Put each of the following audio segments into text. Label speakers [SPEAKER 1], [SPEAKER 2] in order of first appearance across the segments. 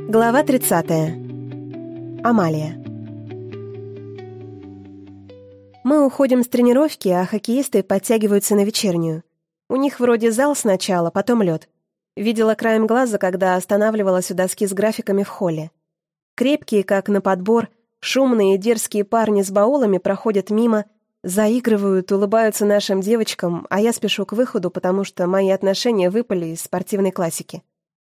[SPEAKER 1] Глава 30. Амалия. Мы уходим с тренировки, а хоккеисты подтягиваются на вечернюю. У них вроде зал сначала, потом лед. Видела краем глаза, когда останавливалась у доски с графиками в холле. Крепкие, как на подбор, шумные, дерзкие парни с баулами проходят мимо, заигрывают, улыбаются нашим девочкам, а я спешу к выходу, потому что мои отношения выпали из спортивной классики.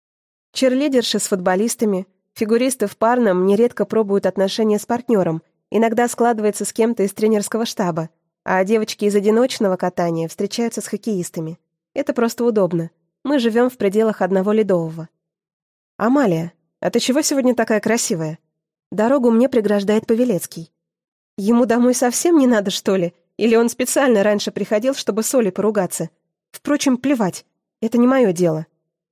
[SPEAKER 1] Черлидерши с футболистами, фигуристы в парном нередко пробуют отношения с партнером, иногда складывается с кем-то из тренерского штаба, а девочки из одиночного катания встречаются с хоккеистами. Это просто удобно. Мы живем в пределах одного ледового. «Амалия, а ты чего сегодня такая красивая?» Дорогу мне преграждает Павелецкий. Ему домой совсем не надо, что ли? Или он специально раньше приходил, чтобы с Олей поругаться? Впрочем, плевать. Это не мое дело.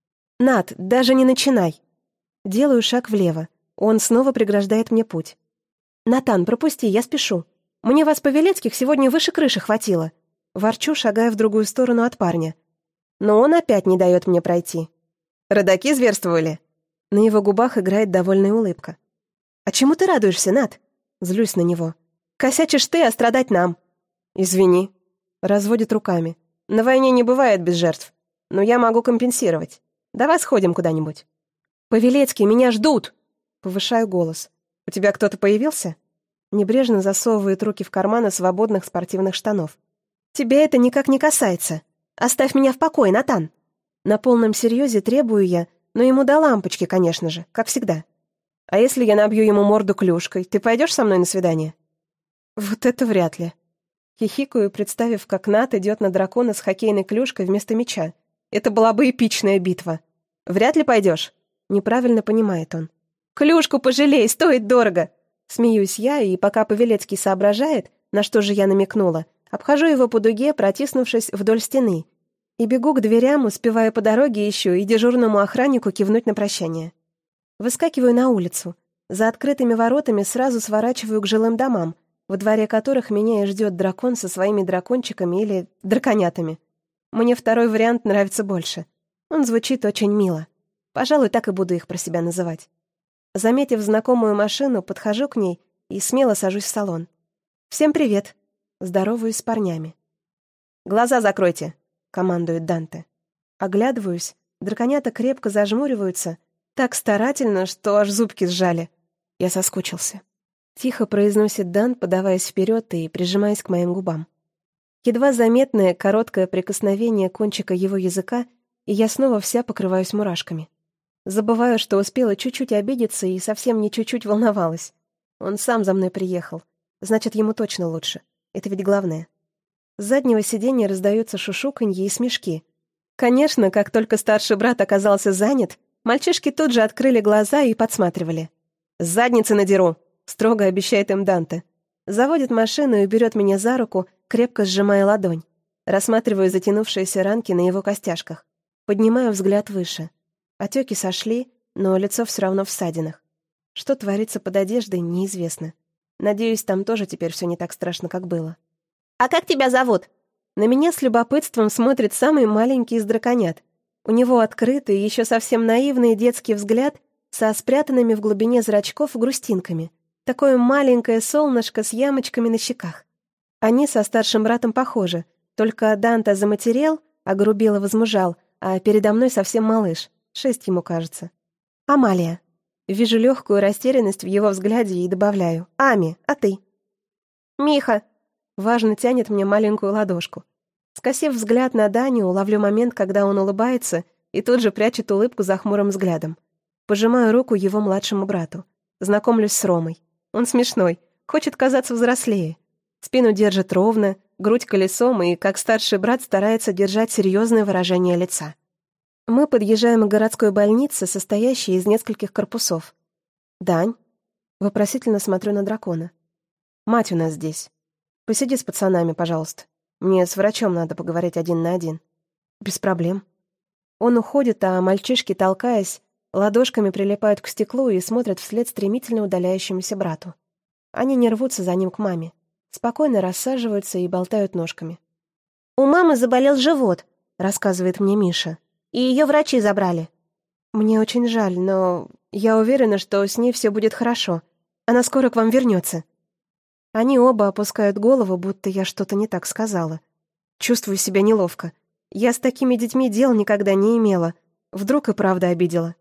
[SPEAKER 1] «Над, даже не начинай!» Делаю шаг влево. Он снова преграждает мне путь. «Натан, пропусти, я спешу. Мне вас, Павелецких, сегодня выше крыши хватило». Ворчу, шагая в другую сторону от парня. Но он опять не дает мне пройти. «Родаки зверствовали?» На его губах играет довольная улыбка. «А чему ты радуешься, Над?» Злюсь на него. «Косячишь ты, а страдать нам». «Извини». Разводит руками. «На войне не бывает без жертв. Но я могу компенсировать. Давай сходим куда-нибудь». «Павелецкий, меня ждут!» Повышаю голос. «У тебя кто-то появился?» Небрежно засовывает руки в карманы свободных спортивных штанов. «Тебя это никак не касается. Оставь меня в покое, Натан!» На полном серьезе требую я, но ему до лампочки, конечно же, как всегда. «А если я набью ему морду клюшкой, ты пойдешь со мной на свидание?» «Вот это вряд ли». Хихикаю, представив, как Нат идет на дракона с хоккейной клюшкой вместо мяча. Это была бы эпичная битва. «Вряд ли пойдешь?» Неправильно понимает он. «Клюшку пожалей, стоит дорого!» Смеюсь я, и пока Павелецкий соображает, на что же я намекнула, обхожу его по дуге, протиснувшись вдоль стены, и бегу к дверям, успевая по дороге еще и дежурному охраннику кивнуть на прощание. Выскакиваю на улицу. За открытыми воротами сразу сворачиваю к жилым домам, во дворе которых меня и ждет дракон со своими дракончиками или драконятами. Мне второй вариант нравится больше. Он звучит очень мило. Пожалуй, так и буду их про себя называть. Заметив знакомую машину, подхожу к ней и смело сажусь в салон. «Всем привет!» Здороваюсь с парнями. «Глаза закройте!» — командует Данте. Оглядываюсь, драконята крепко зажмуриваются, так старательно, что аж зубки сжали. Я соскучился. Тихо произносит Дан, подаваясь вперед и прижимаясь к моим губам. Едва заметное короткое прикосновение кончика его языка, и я снова вся покрываюсь мурашками. Забываю, что успела чуть-чуть обидеться и совсем не чуть-чуть волновалась. Он сам за мной приехал. Значит, ему точно лучше. Это ведь главное. С заднего сиденья раздаются шушуканье и смешки. Конечно, как только старший брат оказался занят, мальчишки тут же открыли глаза и подсматривали. «С задницы надеру!» — строго обещает им Данте. Заводит машину и берет меня за руку, крепко сжимая ладонь. Рассматриваю затянувшиеся ранки на его костяшках. Поднимаю взгляд выше. Отеки сошли, но лицо все равно в ссадинах. Что творится под одеждой, неизвестно. Надеюсь, там тоже теперь все не так страшно, как было. «А как тебя зовут?» На меня с любопытством смотрит самый маленький из драконят. У него открытый, еще совсем наивный детский взгляд со спрятанными в глубине зрачков грустинками. Такое маленькое солнышко с ямочками на щеках. Они со старшим братом похожи, только Данте заматерел, огрубел и возмужал, а передо мной совсем малыш, 6 ему кажется. «Амалия». Вижу легкую растерянность в его взгляде и добавляю: «Ами, а ты?» «Миха». Важно тянет мне маленькую ладошку. Скосив взгляд на Даню, ловлю момент, когда он улыбается, и тут же прячет улыбку за хмурым взглядом. Пожимаю руку его младшему брату. Знакомлюсь с Ромой. Он смешной, хочет казаться взрослее. Спину держит ровно, грудь колесом и, как старший брат, старается держать серьезное выражение лица. Мы подъезжаем к городской больнице, состоящей из нескольких корпусов. «Дань?» Вопросительно смотрю на дракона. «Мать у нас здесь. Посиди с пацанами, пожалуйста. Мне с врачом надо поговорить 1 на 1. «Без проблем». Он уходит, а мальчишки, толкаясь, ладошками прилипают к стеклу и смотрят вслед стремительно удаляющемуся брату. Они не рвутся за ним к маме. Спокойно рассаживаются и болтают ножками. «У мамы заболел живот», — рассказывает мне Миша. «И ее врачи забрали». Мне очень жаль, но я уверена, что с ней все будет хорошо. Она скоро к вам вернется. Они оба опускают голову, будто я что-то не так сказала. Чувствую себя неловко. Я с такими детьми дел никогда не имела. Вдруг и правда обидела.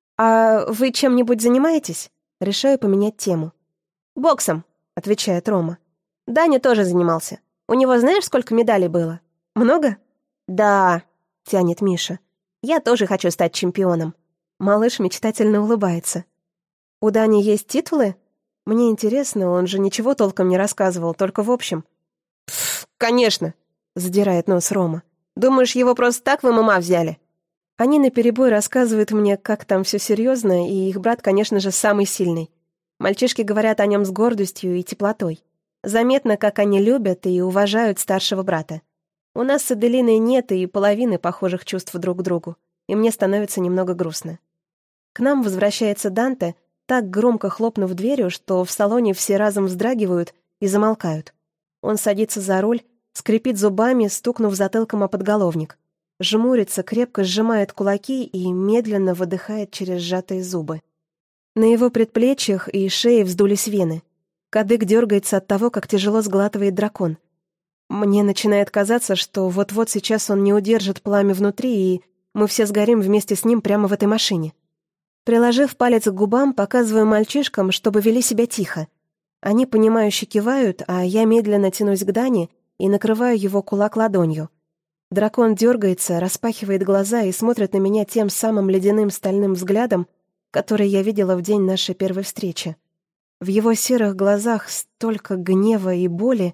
[SPEAKER 1] «А вы чем-нибудь занимаетесь?» Решаю поменять тему. «Боксом», — отвечает Рома. «Даня тоже занимался. У него знаешь, сколько медалей было? Много?» «Да», — тянет Миша. «Я тоже хочу стать чемпионом». Малыш мечтательно улыбается. «У Дани есть титулы?» Мне интересно, он же ничего толком не рассказывал, только в общем. «Пф, конечно», — задирает нос Рома. «Думаешь, его просто так в ММА взяли?» Они наперебой рассказывают мне, как там все серьезно, и их брат, конечно же, самый сильный. Мальчишки говорят о нем с гордостью и теплотой. Заметно, как они любят и уважают старшего брата. У нас с Аделиной нет и половины похожих чувств друг к другу, и мне становится немного грустно. К нам возвращается Данте, так громко хлопнув дверью, что в салоне все разом вздрагивают и замолкают. Он садится за руль, скрипит зубами, стукнув затылком о подголовник. Жмурится, крепко сжимает кулаки и медленно выдыхает через сжатые зубы. На его предплечьях и шее вздулись вены. Кадык дергается от того, как тяжело сглатывает дракон. Мне начинает казаться, что вот-вот сейчас он не удержит пламя внутри, и мы все сгорим вместе с ним прямо в этой машине. Приложив палец к губам, показываю мальчишкам, чтобы вели себя тихо. Они, понимающе кивают, а я медленно тянусь к Дане и накрываю его кулак ладонью. Дракон дергается, распахивает глаза и смотрит на меня тем самым ледяным стальным взглядом, который я видела в день нашей первой встречи. В его серых глазах столько гнева и боли.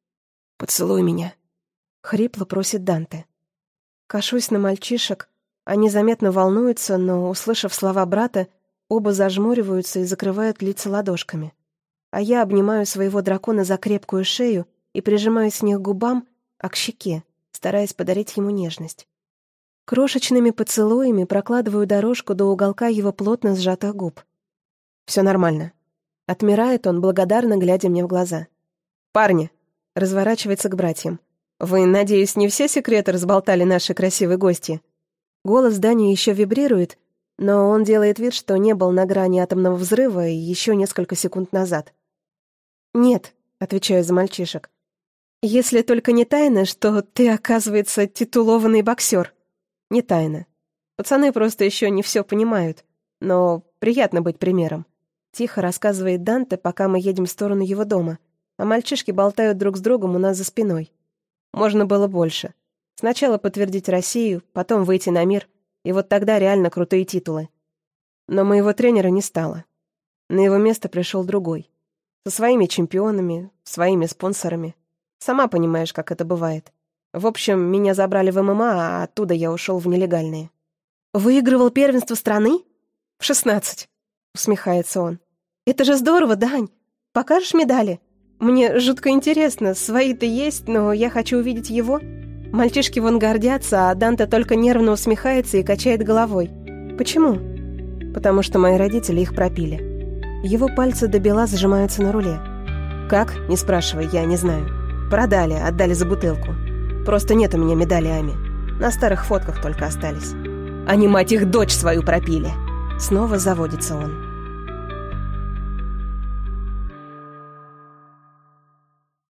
[SPEAKER 1] «Поцелуй меня», — хрипло просит Данте. Кашусь на мальчишек, они заметно волнуются, но, услышав слова брата, оба зажмуриваются и закрывают лица ладошками. А я обнимаю своего дракона за крепкую шею и прижимаюсь не к губам, а к щеке, стараясь подарить ему нежность. Крошечными поцелуями прокладываю дорожку до уголка его плотно сжатых губ. «Все нормально», — отмирает он, благодарно глядя мне в глаза. «Парни», — разворачивается к братьям, — «вы, надеюсь, не все секреты разболтали наши красивые гости?» Голос Дани еще вибрирует, но он делает вид, что не был на грани атомного взрыва еще несколько секунд назад. «Нет», — отвечаю за мальчишек. «Если только не тайна, что ты, оказывается, титулованный боксер». «Не тайна. Пацаны просто еще не все понимают, но приятно быть примером». Тихо рассказывает Данте, пока мы едем в сторону его дома, а мальчишки болтают друг с другом у нас за спиной. Можно было больше. Сначала подтвердить Россию, потом выйти на мир, и вот тогда реально крутые титулы. Но моего тренера не стало. На его место пришел другой. Со своими чемпионами, своими спонсорами. Сама понимаешь, как это бывает. В общем, меня забрали в ММА, а оттуда я ушел в нелегальные. «Выигрывал первенство страны? В 16», — усмехается он. «Это же здорово, Дань! Покажешь медали? Мне жутко интересно, свои-то есть, но я хочу увидеть его». Мальчишки вон гордятся, а Данте только нервно усмехается и качает головой. «Почему?» «Потому что мои родители их пропили». Его пальцы до бела сжимаются на руле. «Как? Не спрашивай, я не знаю. Продали, отдали за бутылку. Просто нет у меня медали Ами. На старых фотках только остались. Они, мать их, дочь свою пропили». Снова заводится он.